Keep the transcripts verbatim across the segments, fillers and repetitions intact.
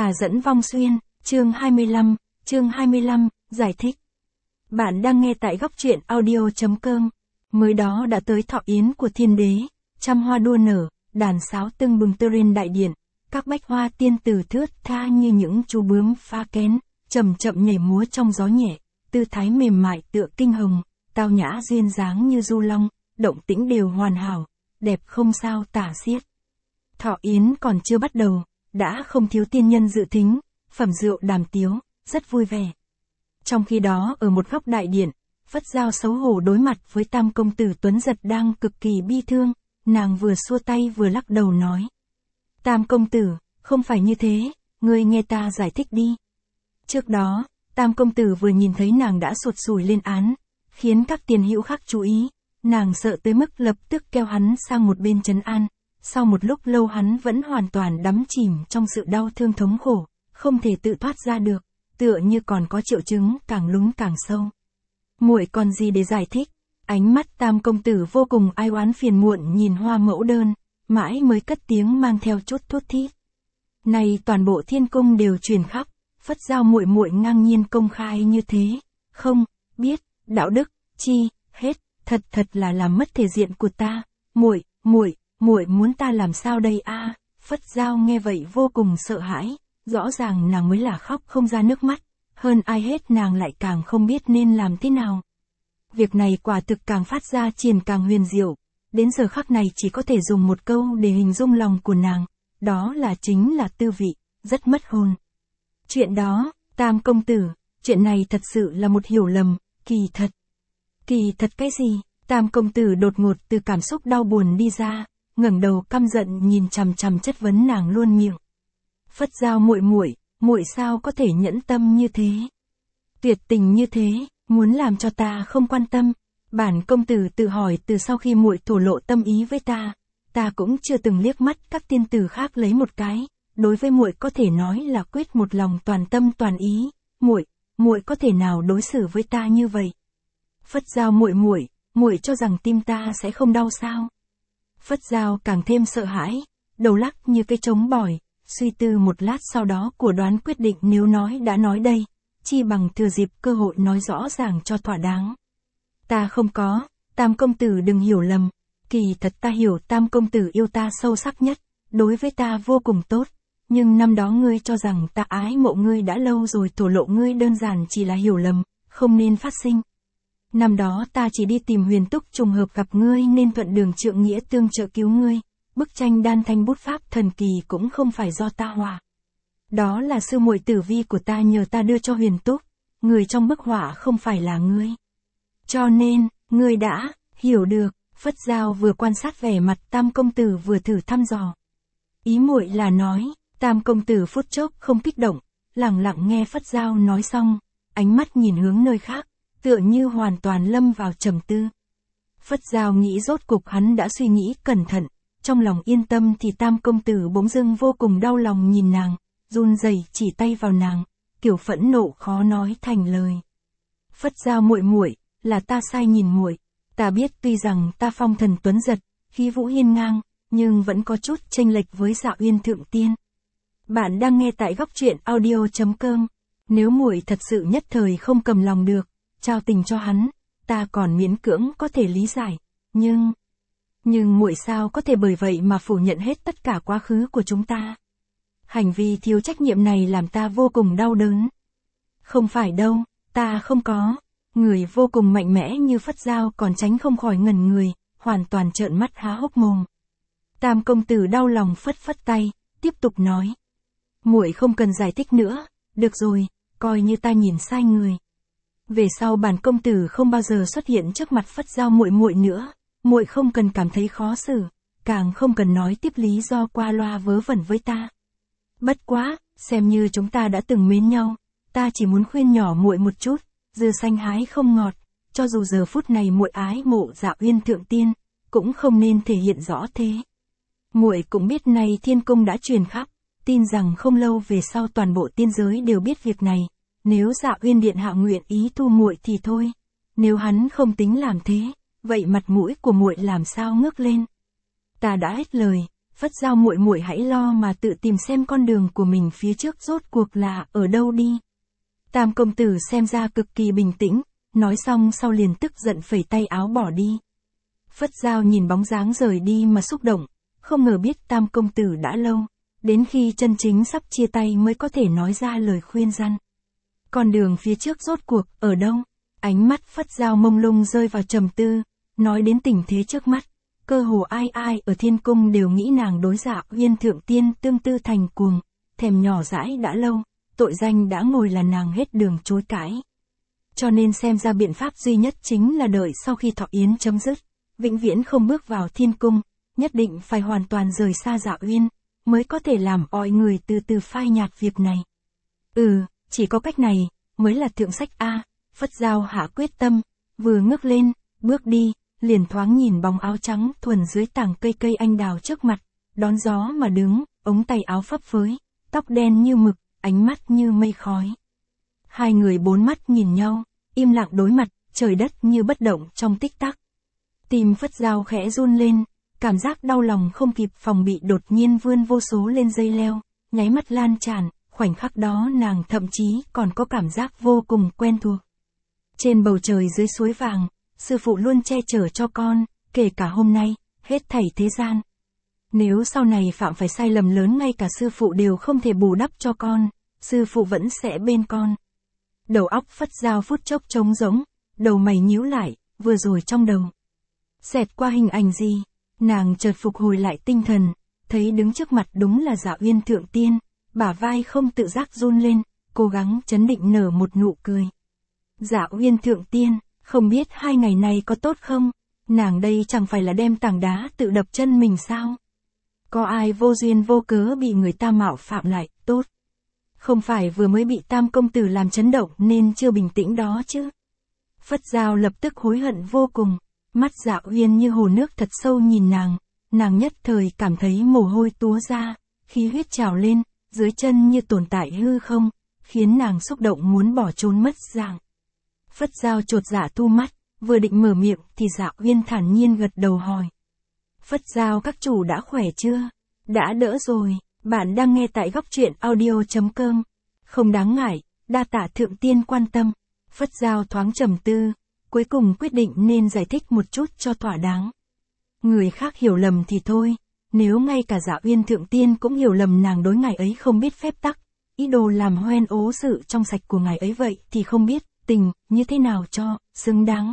Tà dẫn vong xuyên, chương hai mươi lăm, chương hai mươi lăm, giải thích. Bạn đang nghe tại góc truyện audio.com. Mới đó đã tới thọ yến của thiên đế, trăm hoa đua nở, đàn sáo tưng bừng tơ rên đại điện, các bách hoa tiên tử thướt tha như những chú bướm phá kén, chậm chậm nhảy múa trong gió nhẹ, tư thái mềm mại tựa kinh hồng, tao nhã duyên dáng như du long, động tĩnh đều hoàn hảo, đẹp không sao tả xiết. Thọ yến còn chưa bắt đầu, đã không thiếu tiên nhân dự thính, phẩm rượu đàm tiếu, rất vui vẻ. Trong khi đó ở một góc đại điện, Phất Dao xấu hổ đối mặt với tam công tử Tuấn Giật đang cực kỳ bi thương, nàng vừa xua tay vừa lắc đầu nói. Tam công tử, không phải như thế, ngươi nghe ta giải thích đi. Trước đó, tam công tử vừa nhìn thấy nàng đã sụt sùi lên án, khiến các tiền hữu khác chú ý, nàng sợ tới mức lập tức kêu hắn sang một bên trấn an. Sau một lúc lâu hắn vẫn hoàn toàn đắm chìm trong sự đau thương thống khổ, không thể tự thoát ra được, tựa như còn có triệu chứng càng lún càng sâu. Muội còn gì để giải thích? Ánh mắt tam công tử vô cùng ai oán phiền muộn nhìn hoa mẫu đơn, mãi mới cất tiếng mang theo chút thút thít. Này toàn bộ thiên cung đều truyền khắp, Phất Dao muội muội ngang nhiên công khai như thế, không biết đạo đức chi hết, thật thật là làm mất thể diện của ta. Muội, muội, muội muốn ta làm sao đây a? À? Phất Dao nghe vậy vô cùng sợ hãi, rõ ràng nàng mới là khóc không ra nước mắt, hơn ai hết nàng lại càng không biết nên làm thế nào. Việc này quả thực càng phát ra triền càng huyền diệu, đến giờ khắc này chỉ có thể dùng một câu để hình dung lòng của nàng, đó là chính là tư vị, rất mất hồn. Chuyện đó, tam công tử, chuyện này thật sự là một hiểu lầm, kỳ thật. Kỳ thật cái gì? Tam công tử đột ngột từ cảm xúc đau buồn đi ra, ngẩng đầu căm giận nhìn chằm chằm chất vấn nàng luôn miệng. Phất Dao muội muội, muội sao có thể nhẫn tâm như thế? Tuyệt tình như thế, muốn làm cho ta không quan tâm. Bản công tử tự hỏi từ sau khi muội thổ lộ tâm ý với ta, ta cũng chưa từng liếc mắt các tiên tử khác lấy một cái, đối với muội có thể nói là quyết một lòng toàn tâm toàn ý. Muội, muội có thể nào đối xử với ta như vậy? Phất Dao muội muội, muội cho rằng tim ta sẽ không đau sao? Phất Dao càng thêm sợ hãi, đầu lắc như cây trống bỏi, suy tư một lát sau đó của đoán quyết định nếu nói đã nói đây, chi bằng thừa dịp cơ hội nói rõ ràng cho thỏa đáng. Ta không có, tam công tử đừng hiểu lầm, kỳ thật ta hiểu tam công tử yêu ta sâu sắc nhất, đối với ta vô cùng tốt, nhưng năm đó ngươi cho rằng ta ái mộ ngươi đã lâu rồi thổ lộ ngươi đơn giản chỉ là hiểu lầm, không nên phát sinh. Năm đó ta chỉ đi tìm Huyền Túc trùng hợp gặp ngươi nên thuận đường trượng nghĩa tương trợ cứu ngươi, bức tranh đan thanh bút pháp thần kỳ cũng không phải do ta họa. Đó là sư muội Tử Vi của ta nhờ ta đưa cho Huyền Túc, người trong bức họa không phải là ngươi. Cho nên, ngươi đã hiểu được. Phất Dao vừa quan sát vẻ mặt tam công tử vừa thử thăm dò. Ý muội là nói, tam công tử phút chốc không kích động, lặng lặng nghe Phất Dao nói xong, ánh mắt nhìn hướng nơi khác, tựa như hoàn toàn lâm vào trầm tư. Phất Dao nghĩ rốt cục hắn đã suy nghĩ cẩn thận, trong lòng yên tâm thì tam công tử bỗng dưng vô cùng đau lòng nhìn nàng, run rẩy chỉ tay vào nàng, kiểu phẫn nộ khó nói thành lời. Phất Dao muội muội, là ta sai nhìn muội, ta biết tuy rằng ta phong thần tuấn giật, khí vũ hiên ngang, nhưng vẫn có chút chênh lệch với Dạ Uyên thượng tiên. Bạn đang nghe tại góc truyện audio.com. Nếu muội thật sự nhất thời không cầm lòng được, trao tình cho hắn, ta còn miễn cưỡng có thể lý giải, nhưng... Nhưng muội sao có thể bởi vậy mà phủ nhận hết tất cả quá khứ của chúng ta? Hành vi thiếu trách nhiệm này làm ta vô cùng đau đớn. Không phải đâu, ta không có. Người vô cùng mạnh mẽ như Phất Dao còn tránh không khỏi ngẩn người, hoàn toàn trợn mắt há hốc mồm. Tam công tử đau lòng phất phất tay, tiếp tục nói. Muội không cần giải thích nữa, được rồi, coi như ta nhìn sai người. Về sau bản công tử không bao giờ xuất hiện trước mặt Phất Dao muội muội nữa, muội không cần cảm thấy khó xử, càng không cần nói tiếp lý do qua loa vớ vẩn với ta. Bất quá, xem như chúng ta đã từng mến nhau, ta chỉ muốn khuyên nhỏ muội một chút, dưa xanh hái không ngọt, cho dù giờ phút này muội ái mộ Dạ Uyên thượng tiên, cũng không nên thể hiện rõ thế. Muội cũng biết này thiên cung đã truyền khắp, tin rằng không lâu về sau toàn bộ tiên giới đều biết việc này. Nếu Dạ Uyên điện hạ nguyện ý thu muội thì thôi, nếu hắn không tính làm thế, vậy mặt mũi của muội làm sao ngước lên? Ta đã hết lời. Phất Dao muội muội hãy lo mà tự tìm xem con đường của mình phía trước rốt cuộc là ở đâu đi. Tam công tử xem ra cực kỳ bình tĩnh, nói xong sau liền tức giận phẩy tay áo bỏ đi. Phất Dao nhìn bóng dáng rời đi mà xúc động, không ngờ biết Tam công tử đã lâu, đến khi chân chính sắp chia tay mới có thể nói ra lời khuyên răn. Con đường phía trước rốt cuộc ở đâu? Ánh mắt Phất Dao mông lung rơi vào trầm tư, nói đến tình thế trước mắt, cơ hồ ai ai ở thiên cung đều nghĩ nàng đối Dạ Uyên thượng tiên tương tư thành cuồng, thèm nhỏ dãi đã lâu, tội danh đã ngồi là nàng hết đường chối cãi. Cho nên xem ra biện pháp duy nhất chính là đợi sau khi thọ yến chấm dứt, vĩnh viễn không bước vào thiên cung, nhất định phải hoàn toàn rời xa Dạ Uyên, mới có thể làm mọi người từ từ phai nhạt việc này. Ừ, chỉ có cách này, mới là thượng sách A. Phất Dao hạ quyết tâm, vừa ngước lên, bước đi, liền thoáng nhìn bóng áo trắng thuần dưới tảng cây cây anh đào trước mặt, đón gió mà đứng, ống tay áo phấp phới, tóc đen như mực, ánh mắt như mây khói. Hai người bốn mắt nhìn nhau, im lặng đối mặt, trời đất như bất động trong tích tắc. Tim Phất Dao khẽ run lên, cảm giác đau lòng không kịp phòng bị đột nhiên vươn vô số lên dây leo, nháy mắt lan tràn, khoảnh khắc đó nàng thậm chí còn có cảm giác vô cùng quen thuộc. Trên bầu trời dưới suối vàng, sư phụ luôn che chở cho con, kể cả hôm nay, hết thảy thế gian. Nếu sau này phạm phải sai lầm lớn ngay cả sư phụ đều không thể bù đắp cho con, sư phụ vẫn sẽ bên con. Đầu óc Phất Dao phút chốc trống rỗng, đầu mày nhíu lại, vừa rồi trong đầu. Xẹt qua hình ảnh gì? Nàng chợt phục hồi lại tinh thần, thấy đứng trước mặt đúng là Dạ Uyên thượng tiên, bả vai không tự giác run lên, cố gắng trấn định nở một nụ cười. Dạ Uyên thượng tiên, không biết hai ngày này có tốt không? Nàng đây chẳng phải là đem tảng đá tự đập chân mình sao? Có ai vô duyên vô cớ bị người ta mạo phạm lại, tốt? Không phải vừa mới bị Tam công tử làm chấn động nên chưa bình tĩnh đó chứ? Phất Dao lập tức hối hận vô cùng, mắt Dạ Uyên như hồ nước thật sâu nhìn nàng, nàng nhất thời cảm thấy mồ hôi túa ra, khí huyết trào lên, dưới chân như tồn tại hư không, khiến nàng xúc động muốn bỏ trốn mất dạng. Phất Dao chột dạ thu mắt, vừa định mở miệng thì Dạ Uyên thản nhiên gật đầu hỏi. Phất Dao các chủ đã khỏe chưa? Đã đỡ rồi, bạn đang nghe tại góc truyện audio chấm com. Không đáng ngại, đa tạ thượng tiên quan tâm. Phất Dao thoáng trầm tư, cuối cùng quyết định nên giải thích một chút cho thỏa đáng. Người khác hiểu lầm thì thôi, nếu ngay cả Dạ Uyên thượng tiên cũng hiểu lầm nàng đối ngài ấy không biết phép tắc, ý đồ làm hoen ố sự trong sạch của ngài ấy vậy thì không biết tình như thế nào cho xứng đáng.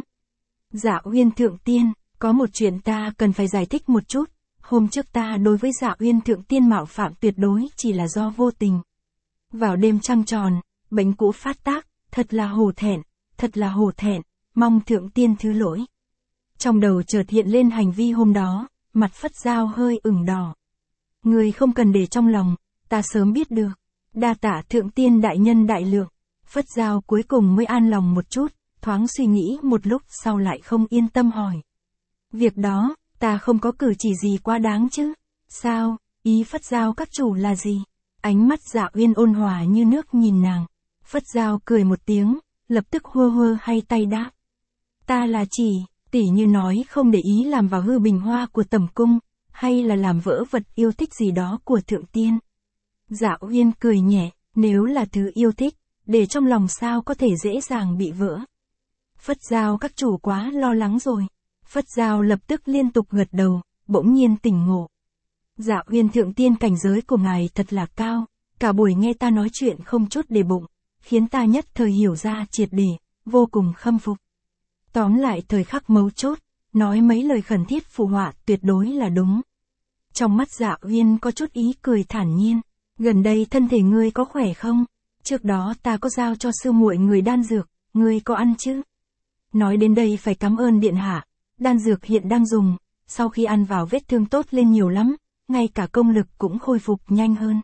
Dạ Uyên thượng tiên, có một chuyện ta cần phải giải thích một chút. Hôm trước ta đối với Dạ Uyên thượng tiên mạo phạm tuyệt đối chỉ là do vô tình. Vào đêm trăng tròn, bệnh cũ phát tác, thật là hổ thẹn, thật là hổ thẹn, mong thượng tiên thứ lỗi. Trong đầu chợt hiện lên hành vi hôm đó, mặt Phất Dao hơi ửng đỏ. Người không cần để trong lòng, ta sớm biết được. Đa tạ thượng tiên đại nhân đại lượng. Phất Dao cuối cùng mới an lòng một chút, thoáng suy nghĩ một lúc sau lại không yên tâm hỏi. Việc đó, ta không có cử chỉ gì quá đáng chứ? Sao, ý Phất Dao các chủ là gì? Ánh mắt Dạ Uyên ôn hòa như nước nhìn nàng. Phất Dao cười một tiếng, lập tức hua hua hay tay đáp. Ta là chỉ, tỉ như nói không để ý làm vào hư bình hoa của tẩm cung, hay là làm vỡ vật yêu thích gì đó của thượng tiên. Dạ Uyên cười nhẹ, nếu là thứ yêu thích, để trong lòng sao có thể dễ dàng bị vỡ. Phất Dao các chủ quá lo lắng rồi. Phất Dao lập tức liên tục gật đầu, bỗng nhiên tỉnh ngộ. Dạ Uyên thượng tiên cảnh giới của ngài thật là cao, cả buổi nghe ta nói chuyện không chút để bụng, khiến ta nhất thời hiểu ra triệt để, vô cùng khâm phục. Tóm lại thời khắc mấu chốt, nói mấy lời khẩn thiết phụ họa tuyệt đối là đúng. Trong mắt Dạ Uyên có chút ý cười thản nhiên, gần đây thân thể ngươi có khỏe không? Trước đó ta có giao cho sư muội người đan dược, ngươi có ăn chứ? Nói đến đây phải cảm ơn điện hạ, đan dược hiện đang dùng, sau khi ăn vào vết thương tốt lên nhiều lắm, ngay cả công lực cũng khôi phục nhanh hơn.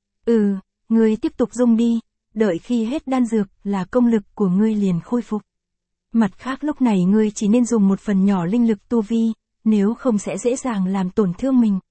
Ừ, ngươi tiếp tục dùng đi, đợi khi hết đan dược là công lực của ngươi liền khôi phục. Mặt khác lúc này ngươi chỉ nên dùng một phần nhỏ linh lực tu vi, nếu không sẽ dễ dàng làm tổn thương mình.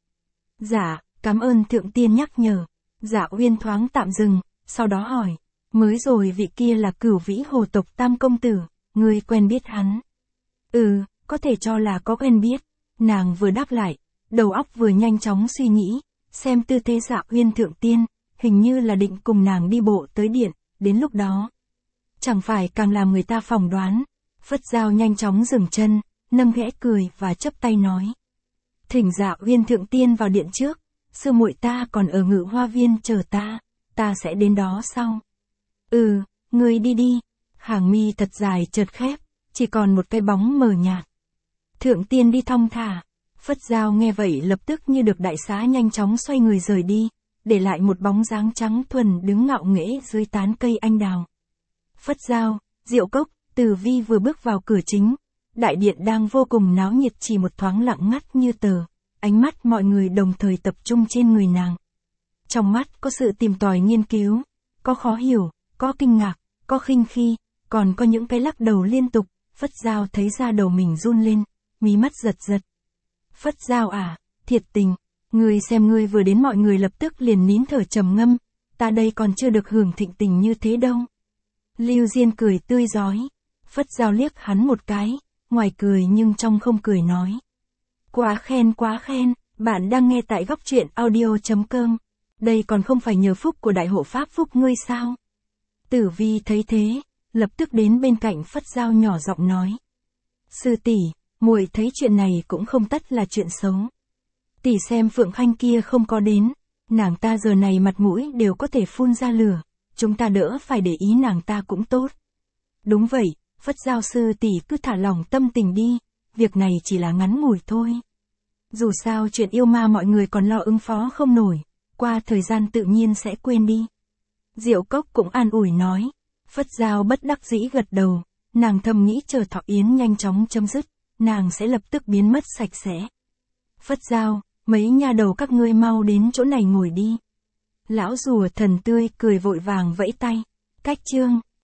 Dạ, cảm ơn thượng tiên nhắc nhở. Dạ Uyên thoáng tạm dừng, sau đó hỏi, mới rồi vị kia là Cửu Vĩ Hồ tộc Tam công tử, ngươi quen biết hắn? Ừ, có thể cho là có quen biết. Nàng vừa đáp lại, đầu óc vừa nhanh chóng suy nghĩ, xem tư thế Dạ Uyên thượng tiên, hình như là định cùng nàng đi bộ tới điện, đến lúc đó. Chẳng phải càng làm người ta phỏng đoán. Phất Dao nhanh chóng dừng chân, nâng khẽ cười và chắp tay nói. Thỉnh Dạ Uyên thượng tiên vào điện trước, sư muội ta còn ở Ngự Hoa Viên chờ ta, ta sẽ đến đó sau. Ừ, ngươi đi đi. Hàng mi thật dài chợt khép, chỉ còn một cái bóng mờ nhạt. Thượng tiên đi thong thả. Phất Dao nghe vậy lập tức như được đại xá nhanh chóng xoay người rời đi, để lại một bóng dáng trắng thuần đứng ngạo nghễ dưới tán cây anh đào. Phất Dao, Diệu Cốc, Tử Vi vừa bước vào cửa chính. Đại điện đang vô cùng náo nhiệt, chỉ một thoáng lặng ngắt như tờ, ánh mắt mọi người đồng thời tập trung trên người nàng. Trong mắt có sự tìm tòi nghiên cứu, có khó hiểu, có kinh ngạc, có khinh khi, còn có những cái lắc đầu liên tục. Phất Dao thấy da đầu mình run lên, mí mắt giật giật. Phất Dao à, thiệt tình, ngươi xem ngươi vừa đến mọi người lập tức liền nín thở trầm ngâm, ta đây còn chưa được hưởng thịnh tình như thế đâu. Lưu Diên cười tươi rói. Phất Dao liếc hắn một cái, ngoài cười nhưng trong không cười nói. Quá khen quá khen, bạn đang nghe tại góc truyện audio chấm com. Đây còn không phải nhờ phúc của đại hộ pháp phúc ngươi sao? Tử Vi thấy thế, lập tức đến bên cạnh Phất Dao nhỏ giọng nói. Sư tỷ, muội thấy chuyện này cũng không tất là chuyện xấu. Tỷ xem Phượng Khanh kia không có đến, nàng ta giờ này mặt mũi đều có thể phun ra lửa, chúng ta đỡ phải để ý nàng ta cũng tốt. Đúng vậy, Phất Dao sư tỷ cứ thả lỏng tâm tình đi, việc này chỉ là ngắn ngủi thôi. Dù sao chuyện yêu ma mọi người còn lo ứng phó không nổi, qua thời gian tự nhiên sẽ quên đi. Diệu Cốc cũng an ủi nói. Phất Dao bất đắc dĩ gật đầu, nàng thầm nghĩ chờ thọ yến nhanh chóng chấm dứt, nàng sẽ lập tức biến mất sạch sẽ. Phất Dao, mấy nha đầu các ngươi mau đến chỗ này ngồi đi. Lão rùa thần tươi cười vội vàng vẫy tay. Cách chương